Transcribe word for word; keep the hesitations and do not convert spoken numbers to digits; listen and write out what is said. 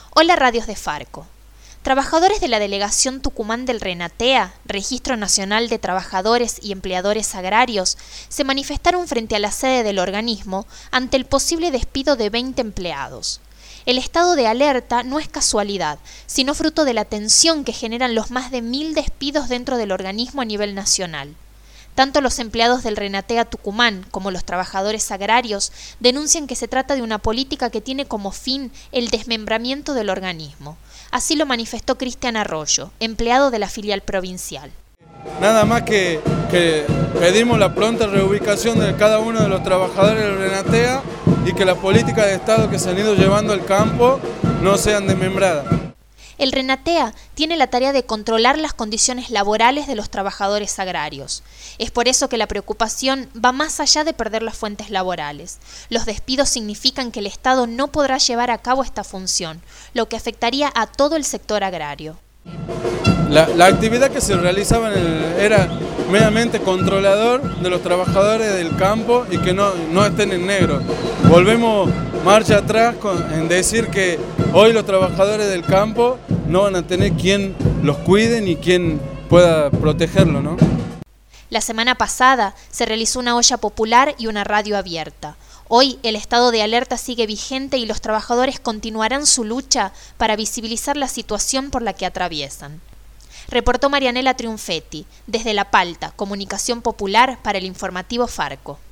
Hola Radios de Farco. Trabajadores de la Delegación Tucumán del RENATEA, Registro Nacional de Trabajadores y Empleadores Agrarios, se manifestaron frente a la sede del organismo ante el posible despido de veinte empleados. El estado de alerta no es casualidad, sino fruto de la tensión que generan los más de mil despidos dentro del organismo a nivel nacional. Tanto los empleados del RENATEA Tucumán como los trabajadores agrarios denuncian que se trata de una política que tiene como fin el desmembramiento del organismo. Así lo manifestó Cristian Arroyo, empleado de la filial provincial. Nada más que, que pedimos la pronta reubicación de cada uno de los trabajadores del RENATEA y que las políticas de Estado que se han ido llevando al campo no sean desmembradas. El RENATEA tiene la tarea de controlar las condiciones laborales de los trabajadores agrarios. Es por eso que la preocupación va más allá de perder las fuentes laborales. Los despidos significan que el Estado no podrá llevar a cabo esta función, lo que afectaría a todo el sector agrario. La, la actividad que se realizaba en el, era meramente controlador de los trabajadores del campo y que no, no estén en negro. Volvemos marcha atrás con, en decir que hoy los trabajadores del campo no van a tener quien los cuide ni quien pueda protegerlo, ¿no? La semana pasada se realizó una olla popular y una radio abierta. Hoy el estado de alerta sigue vigente y los trabajadores continuarán su lucha para visibilizar la situación por la que atraviesan. Reportó Marianela Triunfetti, desde La Palta, Comunicación Popular para el Informativo Farco.